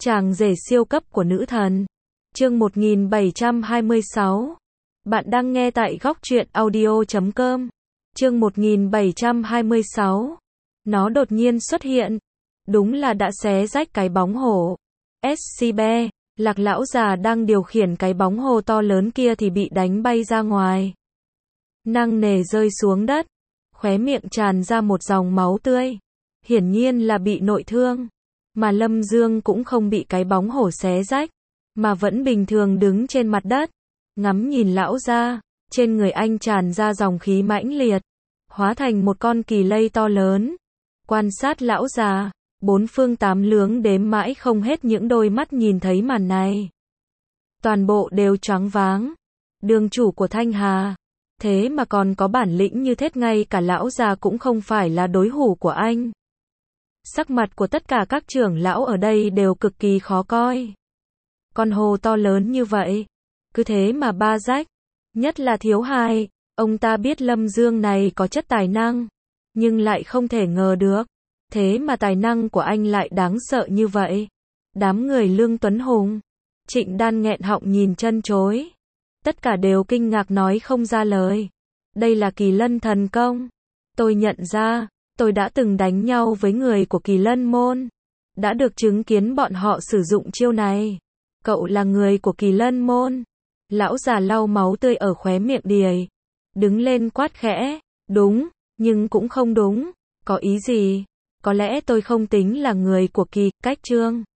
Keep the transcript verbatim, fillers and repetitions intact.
Chàng rể siêu cấp của nữ thần. Chương một nghìn bảy trăm hai mươi sáu. Bạn đang nghe tại góc truyện audio chấm com. Chương một nghìn bảy trăm hai mươi sáu. Nó đột nhiên xuất hiện. Đúng là đã xé rách cái bóng hổ. ét xê bê, Lạc lão già đang điều khiển cái bóng hổ to lớn kia thì bị đánh bay ra ngoài. Nặng nề rơi xuống đất. Khóe miệng tràn ra một dòng máu tươi. Hiển nhiên là bị nội thương. Mà Lâm Dương cũng không bị cái bóng hổ xé rách, mà vẫn bình thường đứng trên mặt đất, ngắm nhìn lão gia. Trên người anh tràn ra dòng khí mãnh liệt, hóa thành một con kỳ lân to lớn. Quan sát lão già, bốn phương tám hướng đếm mãi không hết những đôi mắt nhìn thấy màn này. Toàn bộ đều choáng váng. Đường chủ của Thanh Hà, thế mà còn có bản lĩnh như thế, ngay cả lão già cũng không phải là đối thủ của anh. Sắc mặt của tất cả các trưởng lão ở đây đều cực kỳ khó coi. Con hổ to lớn như vậy, cứ thế mà ba rách. Nhất là Thiếu Hai, ông ta biết Lâm Dương này có chất tài năng, nhưng lại không thể ngờ được, thế mà tài năng của anh lại đáng sợ như vậy. Đám người Lương Tuấn Hùng, Trịnh Đan nghẹn họng nhìn chân chối. Tất cả đều kinh ngạc nói không ra lời. Đây là Kỳ Lân thần công. Tôi nhận ra, tôi đã từng đánh nhau với người của Kỳ Lân môn, đã được chứng kiến bọn họ sử dụng chiêu này. Cậu là người của Kỳ Lân môn? Lão già lau máu tươi ở khóe miệng đìa, đứng lên quát khẽ. Đúng, nhưng cũng không đúng. Có ý gì? Có lẽ tôi không tính là người của Kỳ Cách Trương.